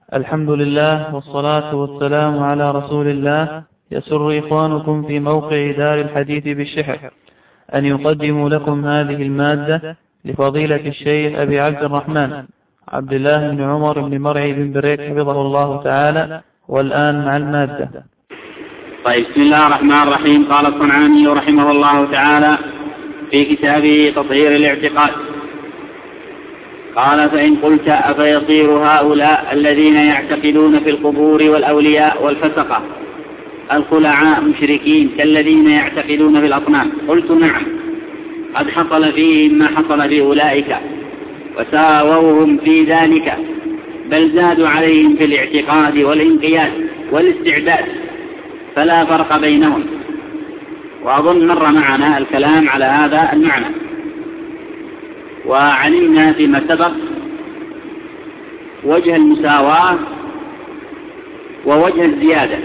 الحمد لله والصلاة والسلام على رسول الله. يسر إخوانكم في موقع دار الحديث بالشحر أن يقدموا لكم هذه المادة لفضيلة الشيخ أبي عبد الرحمن عبد الله بن عمر بن مرعي بن بريك حفظه الله تعالى. والآن مع المادة. طيب، بسم الله الرحمن الرحيم. قال الصنعاني رحمه الله تعالى في كتابه تطهير الاعتقاد، قال: فإن قلت أفيصير هؤلاء الذين يعتقدون في القبور والأولياء والفسقة الخلعاء مشركين كالذين يعتقدون في الأصنام؟ قلت: نعم، قد حصل فيهم ما حصل في أولئك وساووهم في ذلك، بل زادوا عليهم في الاعتقاد والانقياد والاستعداد، فلا فرق بينهم. وأظن مر معنا الكلام على هذا المعنى، وعلمنا فيما سبق وجه المساواة ووجه الزيادة.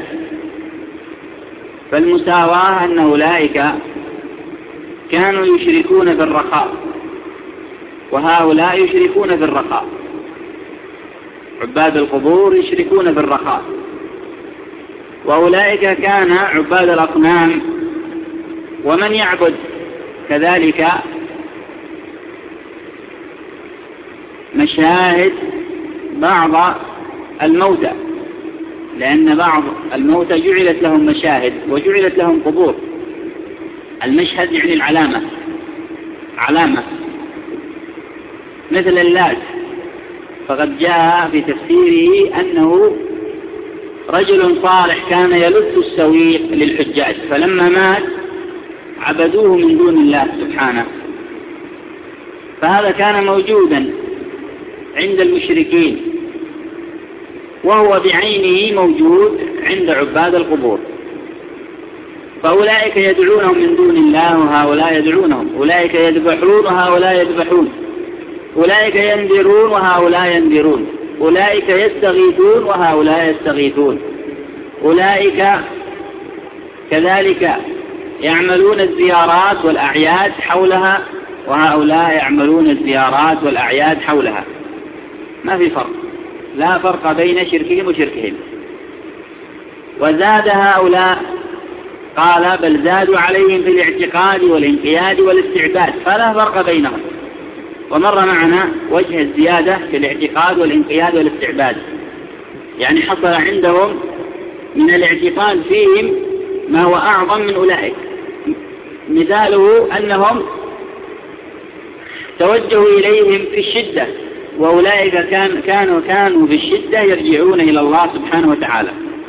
فالمساواة أن أولئك كانوا يشركون بالرخاء وهؤلاء يشركون بالرخاء، عباد القبور يشركون بالرخاء، وأولئك كان عباد الأصنام ومن يعبد كذلك مشاهد بعض الموتى، لأن بعض الموتى جعلت لهم مشاهد وجعلت لهم قبور. المشهد يعني علامة مثل اللات، فقد جاء في تفسيره أنه رجل صالح كان يلت السويق للحجاج، فلما مات عبدوه من دون الله سبحانه، فهذا كان موجودا عند المشركين، وهو بعينه موجود عند عباد القبور. فأولئك يدعونهم من دون الله وهؤلاء يدعونهم، أولئك يذبحون وهؤلاء يذبحون، أولئك ينذرون وهؤلاء ينذرون، أولئك يستغيثون وهؤلاء يستغيثون، أولئك كذلك يعملون الزيارات والأعياد حولها وهؤلاء يعملون الزيارات والأعياد حولها. ما في فرق، لا فرق بين شركهم وشركهم. وزاد هؤلاء، قال: بل زادوا عليهم في الاعتقاد والانقياد والاستعداد، فلا فرق بينهم. ومر معنا وجه الزيادة في الاعتقاد والانقياد والاستعداد، يعني حصل عندهم من الاعتقاد فيهم ما هو أعظم من أولئك. مثاله أنهم توجهوا إليهم في الشدة، وأولئك كانوا في الشدة يرجعون إلى الله سبحانه وتعالى،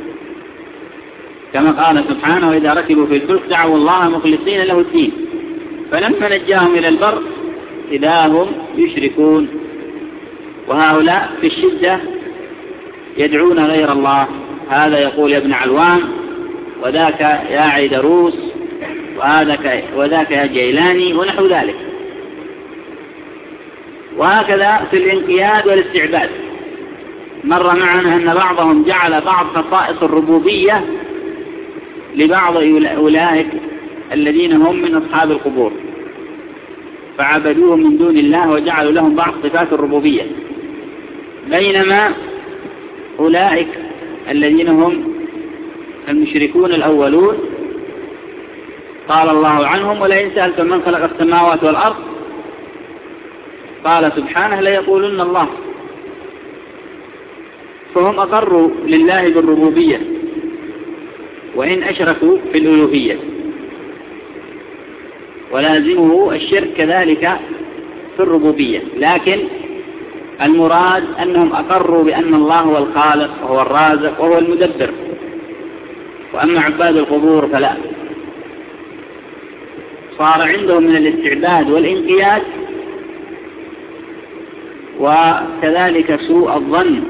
كما قال سبحانه: وإذا ركبوا في الفلك دعوا الله مخلصين له الدين، فلما نجاهم إلى البر إذا هم يشركون. وهؤلاء في الشدة يدعون غير الله، هذا يقول يا ابن علوان، وذاك يا عيدروس، وذاك يا جيلاني، ونحو ذلك. وهكذا في الانقياد والاستعباد مر معنا أن بعضهم جعل بعض خصائص الربوبية لبعض أولئك الذين هم من أصحاب القبور، فعبدوهم من دون الله وجعلوا لهم بعض صفات الربوبية، بينما أولئك الذين هم المشركون الأولون قال الله عنهم: ولئن سألتم من خلق السماوات والأرض قال سبحانه ليقولن الله. فهم أقروا لله بالربوبية وإن أشركوا في الألوهية، ولازمه الشرك كذلك في الربوبية، لكن المراد أنهم أقروا بأن الله هو الخالق وهو الرازق وهو المدبر. وأما عباد القبور فلا، صار عندهم من الاستعداد والانقياد وكذلك سوء الظن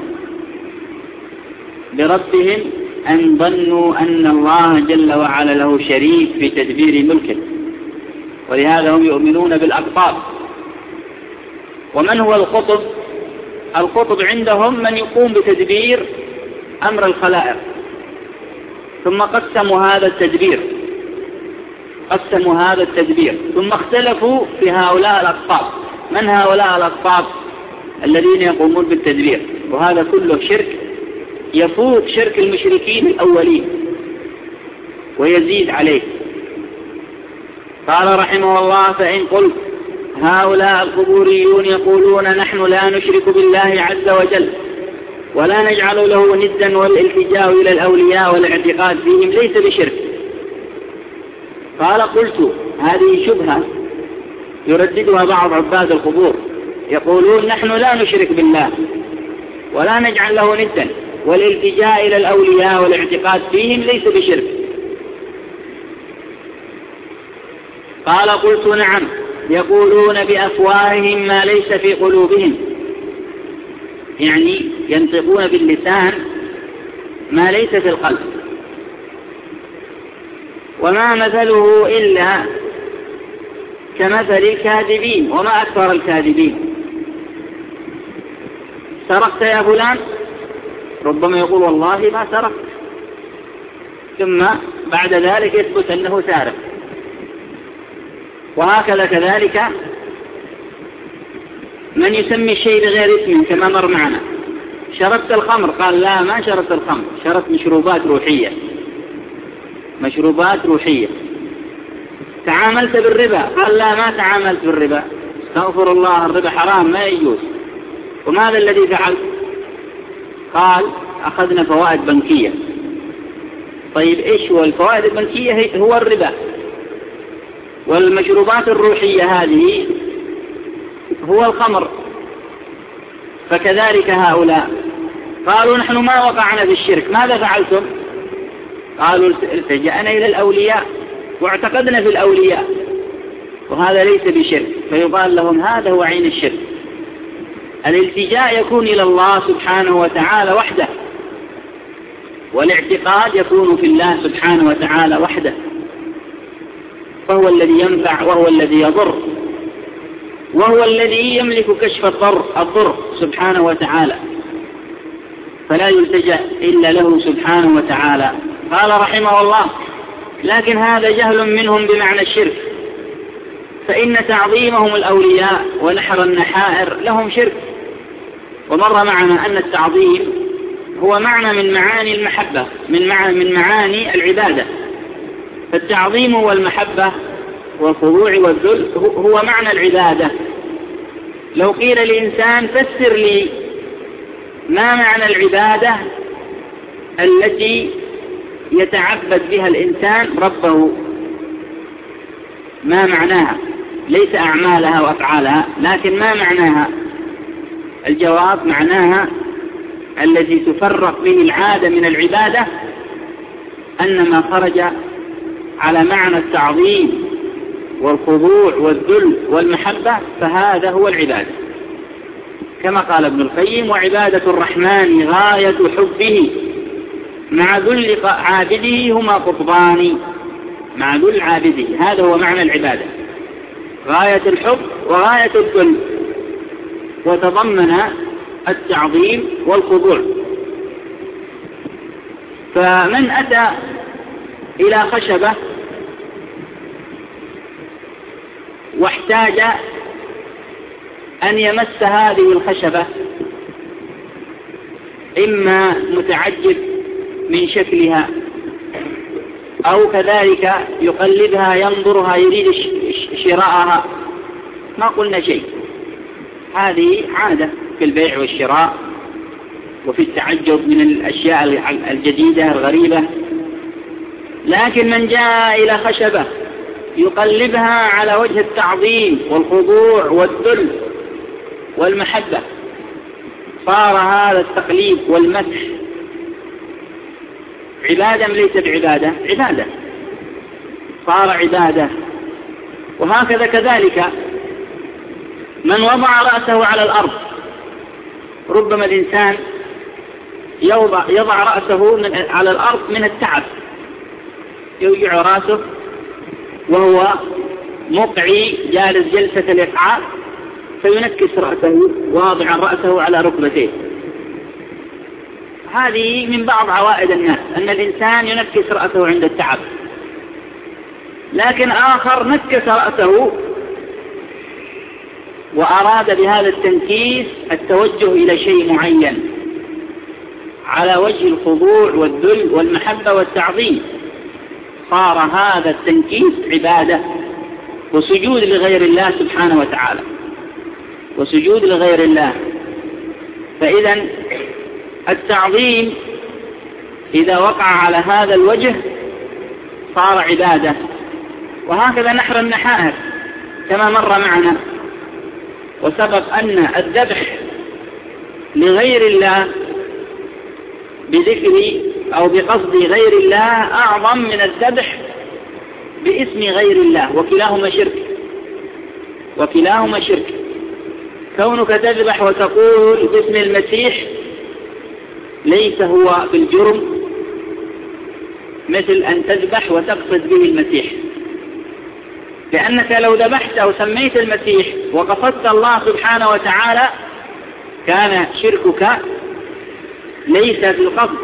بربهم، أن ظنوا أن الله جل وعلا له شريك في تدبير ملكه، ولهذا هم يؤمنون بالأقطاب. ومن هو القطب؟ القطب عندهم من يقوم بتدبير أمر الخلائق، ثم قسموا هذا التدبير ثم اختلفوا في هؤلاء الأقطاب. من هؤلاء الأقطاب الذين يقومون بالتدبير؟ وهذا كله شرك يفوق شرك المشركين الأولين ويزيد عليه. قال رحمه الله: فإن قلت هؤلاء القبوريون يقولون نحن لا نشرك بالله عز وجل ولا نجعل له ندا والالتجاء إلى الأولياء والاعتقاد فيهم ليس بشرك. قال: قلت هذه شبهة يرددها بعض عباد القبور، يقولون نحن لا نشرك بالله ولا نجعل له ندا والالتجاء إلى الأولياء والاعتقاد فيهم ليس بشرك. قال: قلت نعم، يقولون بأفواههم ما ليس في قلوبهم، يعني ينطقون باللسان ما ليس في القلب. وما مثله إلا كمثل الكاذبين، وما أكثر الكاذبين. سرقت يا فلان؟ ربما يقول والله ما سرقت، ثم بعد ذلك يثبت أنه سارق. وهكذا كذلك من يسمي الشيء بغير اسمه كما مر معنا. شربت الخمر؟ قال لا ما شربت الخمر، شربت مشروبات روحية، مشروبات روحية. تعاملت بالربا؟ قال لا ما تعاملت بالربا، استغفر الله الربا حرام ما يجوز. وماذا الذي فعلت؟ قال أخذنا فوائد بنكية. طيب إيش هو الفوائد البنكية؟ هو الربا. والمشروبات الروحية هذه هو الخمر. فكذلك هؤلاء قالوا نحن ما وقعنا في الشرك، ماذا فعلتم؟ قالوا التجأنا إلى الأولياء واعتقدنا في الأولياء، وهذا ليس بشرك. فيقال لهم هذا هو عين الشرك. الالتجاء يكون إلى الله سبحانه وتعالى وحده، والاعتقاد يكون في الله سبحانه وتعالى وحده، فهو الذي ينفع وهو الذي يضر، وهو الذي يملك كشف الضر سبحانه وتعالى، فلا يلتجأ إلا له سبحانه وتعالى. قال رحمه الله: لكن هذا جهل منهم بمعنى الشرك، فإن تعظيمهم الأولياء ونحر النحائر لهم شرك. ومر معنا أن التعظيم هو معنى من معاني المحبة، من معاني العبادة. فالتعظيم والمحبة والخضوع والذل هو معنى العبادة. لو قيل لإنسان فسر لي ما معنى العبادة التي يتعبد بها الإنسان ربه، ما معناها؟ ليس أعمالها وأفعالها، لكن ما معناها؟ الجواب: معناها الذي تفرق به العادة من العبادة أن ما خرج على معنى التعظيم والخضوع والذل والمحبة فهذا هو العبادة. كما قال ابن القيم: وعبادة الرحمن غاية حبه مع ذل عابده هما قطبان. مع ذل عابده، هذا هو معنى العبادة، غاية الحب وغاية الذل، وتضمن التعظيم والخضوع. فمن أتى إلى خشبة واحتاج أن يمس هذه الخشبة، إما متعجب من شكلها أو كذلك يقلبها ينظرها يريد شراءها، ما قلنا شيء، هذه عادة في البيع والشراء وفي التعجب من الأشياء الجديدة الغريبة. لكن من جاء إلى خشبة يقلبها على وجه التعظيم والخضوع والذل والمحبة، صار هذا التقليب والمسح عبادة ليس بعبادة، عبادة، صار عبادة. وهكذا كذلك من وضع رأسه على الأرض، ربما الإنسان يضع رأسه على الأرض من التعب، يوجع رأسه وهو مقعي جالس جلسة الإقعاء، فينكس رأسه واضعا رأسه على ركبتيه. هذه من بعض عوائد الناس أن الإنسان ينكس رأسه عند التعب. لكن آخر نكس رأسه وأراد بهذا التنكيس التوجه إلى شيء معين، على وجه الخضوع والذل والمحبة والتعظيم، صار هذا التنكيس عبادة وسجود لغير الله سبحانه وتعالى، وسجود لغير الله. فإذا التعظيم إذا وقع على هذا الوجه صار عبادة. وهكذا نحر النحائر كما مر معنا، وسبق أن الذبح لغير الله بذكر أو بقصد غير الله أعظم من الذبح باسم غير الله، وكلاهما شرك، وكلاهما شرك. كونك تذبح وتقول باسم المسيح ليس هو بالجرم مثل أن تذبح وتقصد به المسيح، لأنك لو ذبحت أو سميت المسيح وقصدت الله سبحانه وتعالى كان شركك ليس بالقصد،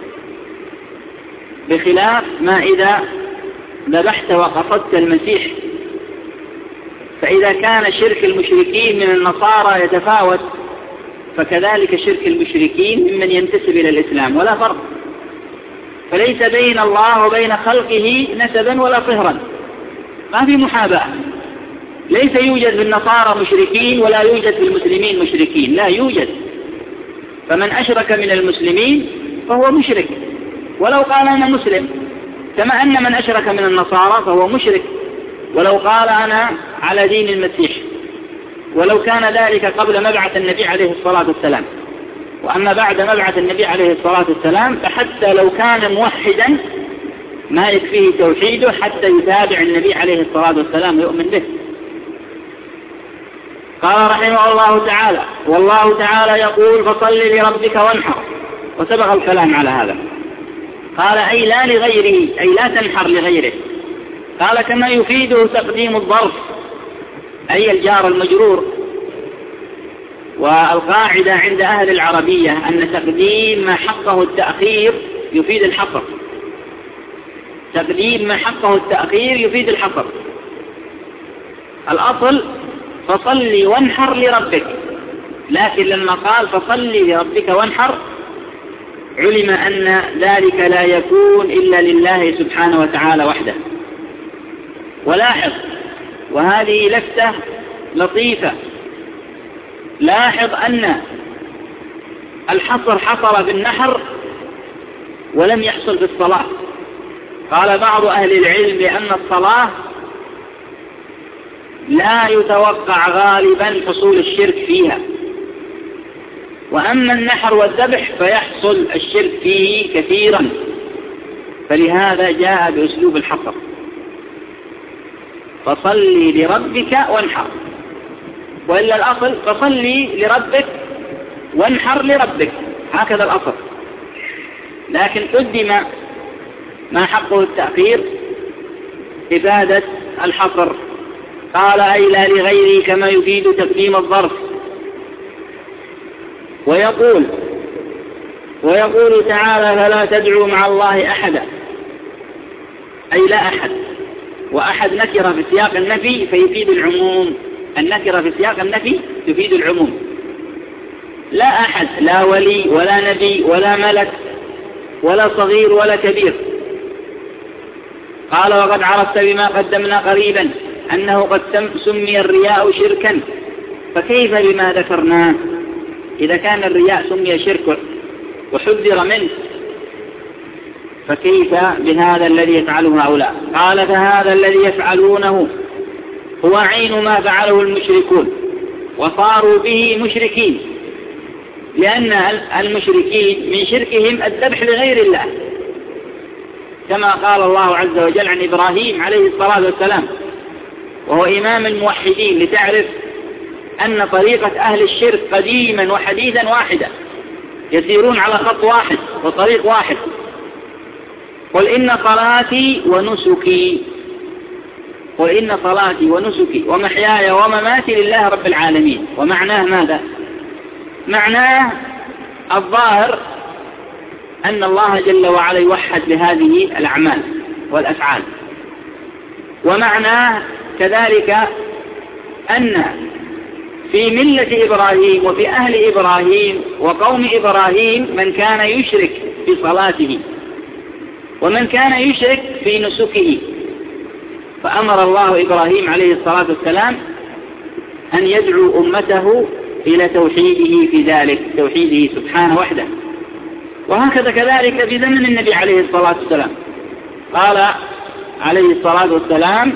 بخلاف ما إذا ذبحت وقصدت المسيح. فإذا كان شرك المشركين من النصارى يتفاوت، فكذلك شرك المشركين ممن ينتسب إلى الإسلام، ولا فرق. فليس بين الله وبين خلقه نسبا ولا صهرا، ما في محاباة. ليس يوجد في النصارى مشركين ولا يوجد في المسلمين مشركين، لا يوجد. فمن أشرك من المسلمين فهو مشرك ولو قال أنا مسلم، كما أن من أشرك من النصارى فهو مشرك ولو قال أنا على دين المسيح، ولو كان ذلك قبل مبعث النبي عليه الصلاة والسلام. وأما بعد مبعث النبي عليه الصلاة والسلام فحتى لو كان موحدا ما يكفيه توحيده حتى يتابع النبي عليه الصلاة والسلام ويؤمن به. قال رحمه الله تعالى: والله تعالى يقول فصل لربك وانحر، وسبق الكلام على هذا. قال أي لا لغيره، أي لا تنحر لغيره. قال كما يفيده تقديم الظرف أي الجار المجرور. والقاعدة عند أهل العربية أن تقديم ما حقه التأخير يفيد الحصر، تقديم ما حقه التأخير يفيد الحصر. الأصل فصل وانحر لربك، لكن لما قال فصل لربك وانحر علم أن ذلك لا يكون إلا لله سبحانه وتعالى وحده. ولاحظ، وهذه لفتة لطيفة، لاحظ أن الحصر حصر بالنحر ولم يحصل في الصلاة. قال بعض أهل العلم بأن الصلاة لا يتوقع غالبا حصول الشرك فيها، وأما النحر والذبح فيحصل الشرك فيه كثيرا، فلهذا جاء بأسلوب الحصر: فصلي لربك وانحر. وإلا الأصل فصلي لربك وانحر لربك، هكذا الأصل، لكن قدم ما حقه التأخير إفادة الحصر. قال أي لا لغيره كما يفيد تقديم الظرف. ويقول تعالى فلا تدعوا مع الله أحدا، أي لا أحد. وأحد نكرة في سياق النفي فيفيد العموم، النكرة في سياق النفي تفيد العموم. لا أحد، لا ولي ولا نبي ولا ملك ولا صغير ولا كبير. قال وقد عرفت بما قدمنا قريبا أنه قد سمي الرياء شركا، فكيف بما ذكرناه؟ إذا كان الرياء سمي شرك وحذر منه فكيف بهذا الذي يفعله هؤلاء؟ قال فهذا الذي يفعلونه هو عين ما فعله المشركون وصاروا به مشركين، لأن المشركين من شركهم الذبح لغير الله، كما قال الله عز وجل عن إبراهيم عليه الصلاة والسلام وهو إمام الموحدين، لتعرف أن طريقة أهل الشرك قديما وحديثا واحدة، يسيرون على خط واحد وطريق واحد. قل إن صلاتي ونسكي، قل إن صلاتي ونسكي ومحياي ومماتي لله رب العالمين. ومعناه ماذا؟ معناه الظاهر أن الله جل وعلا يوحد بهذه الأعمال والأفعال، ومعناه كذلك أن في ملة إبراهيم وفي أهل إبراهيم وقوم إبراهيم من كان يشرك في صلاته ومن كان يشرك في نسكه، فأمر الله إبراهيم عليه الصلاة والسلام أن يدعو أمته إلى توحيده في ذلك، توحيده سبحانه وحده. وهكذا كذلك في زمن النبي عليه الصلاة والسلام قال عليه الصلاة والسلام: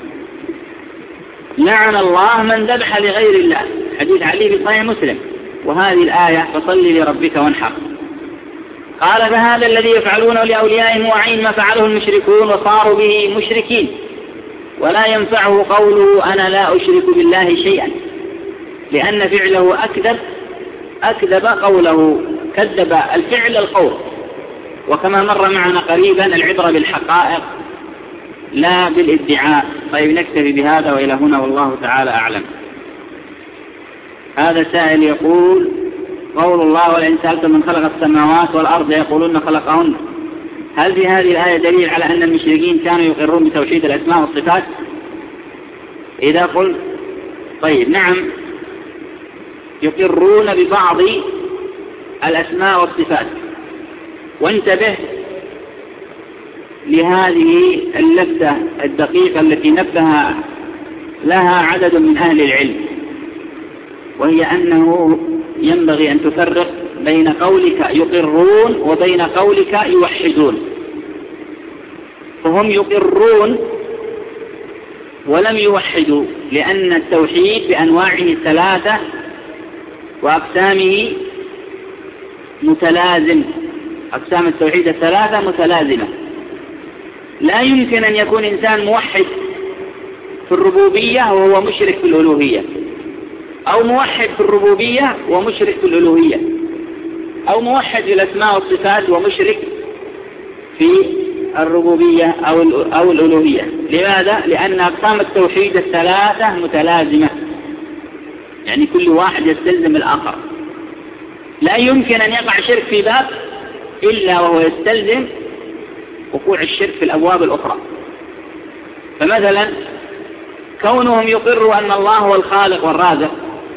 لعن الله من ذبح لغير الله، حديث علي في صحيح مسلم. وهذه الآية: فصل لربك وانحر. قال: فهذا الذي يفعلونه لأوليائهم وعين ما فعله المشركون وصاروا به مشركين، ولا ينفعه قوله أنا لا أشرك بالله شيئا، لأن فعله أكذب قوله، كذب الفعل القول. وكما مر معنا قريبا العبرة بالحقائق لا بالادعاء. طيب نكتفي بهذا وإلى هنا والله تعالى أعلم. هذا سائل يقول: قول الله: ولئن سألتم من خلق السماوات والأرض يقولون خلقهن، هل في هذه الآية دليل على أن المشركين كانوا يقرون بتوحيد الأسماء والصفات؟ إذا قلت طيب نعم، يقرون ببعض الأسماء والصفات. وانتبه لهذه اللفتة الدقيقة التي نبه لها عدد من أهل العلم، وهي أنه ينبغي أن تفرق بين قولك يقرون وبين قولك يوحدون. فهم يقرون ولم يوحدوا، لأن التوحيد بأنواعه الثلاثة وأقسامه متلازم، أقسام التوحيد الثلاثة متلازمة. لا يمكن أن يكون إنسان موحد في الربوبية وهو مشرك في الألوهية، أو موحد في الربوبية ومشرك في الألوهية، أو موحد في الأسماء والصفات ومشرك في الربوبية أو الألوهية. لماذا؟ لأن أقسام التوحيد الثلاثة متلازمة، يعني كل واحد يستلزم الآخر. لا يمكن أن يقع شرك في باب إلا وهو يستلزم وقوع الشرك في الأبواب الأخرى. فمثلا كونهم يقروا أن الله هو الخالق والرازق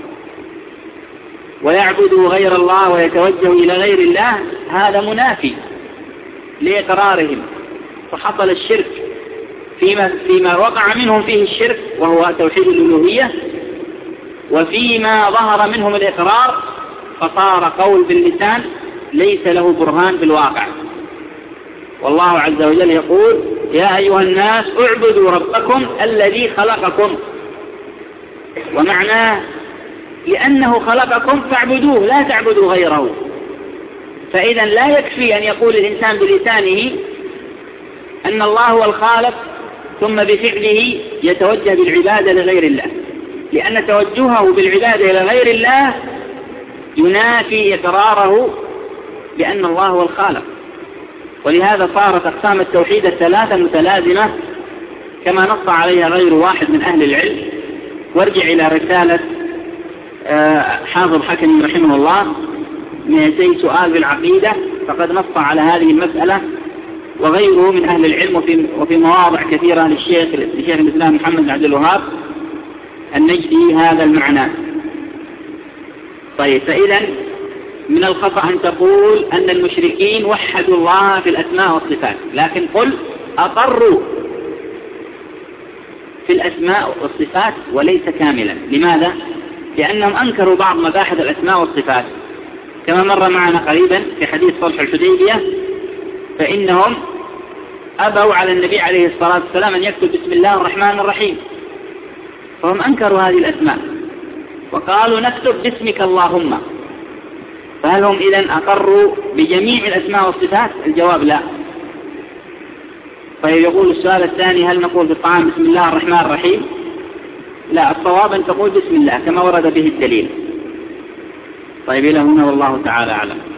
ويعبدوا غير الله ويتوجهوا إلى غير الله، هذا منافي لإقرارهم، فحصل الشرك فيما وقع منهم فيه الشرك وهو توحيد الألوهية، وفيما ظهر منهم الإقرار فصار قول باللسان ليس له برهان في الواقع. والله عز وجل يقول: يا أيها الناس اعبدوا ربكم الذي خلقكم، ومعناه لأنه خلقكم فاعبدوه لا تعبدوا غيره. فإذا لا يكفي أن يقول الإنسان بلسانه أن الله هو الخالق ثم بفعله يتوجه بالعبادة لغير الله، لأن توجهه بالعبادة إلى غير الله ينافي إقراره بأن الله هو الخالق. ولهذا صارت أقسام التوحيد الثلاثة متلازمة كما نص عليها غير واحد من أهل العلم. وارجع إلى رسالة حافظ حكمي رحمه الله 200 سؤال بالعقيدة، فقد نص على هذه المسألة، وغيره من أهل العلم وفي مواضع كثيرة للشيخ الإسلام محمد بن عبد الوهاب النجدي هذا المعنى. طيب، فإذا من الخطأ أن تقول أن المشركين وحدوا الله في الأسماء والصفات، لكن قل أقروا في الأسماء والصفات وليس كاملا. لماذا؟ لأنهم أنكروا بعض مباحث الأسماء والصفات كما مر معنا قريبا في حديث صلح الحديبية، فإنهم أبوا على النبي عليه الصلاة والسلام أن يكتب بسم الله الرحمن الرحيم، فهم أنكروا هذه الأسماء وقالوا نكتب باسمك اللهم. فهل هم إذن أقروا بجميع الأسماء والصفات؟ الجواب لا. فيقول السؤال الثاني: هل نقول في الطعام بسم الله الرحمن الرحيم؟ لا، الصواب أن تقول بسم الله كما ورد به الدليل. طيب، إلى هنا والله تعالى أعلم.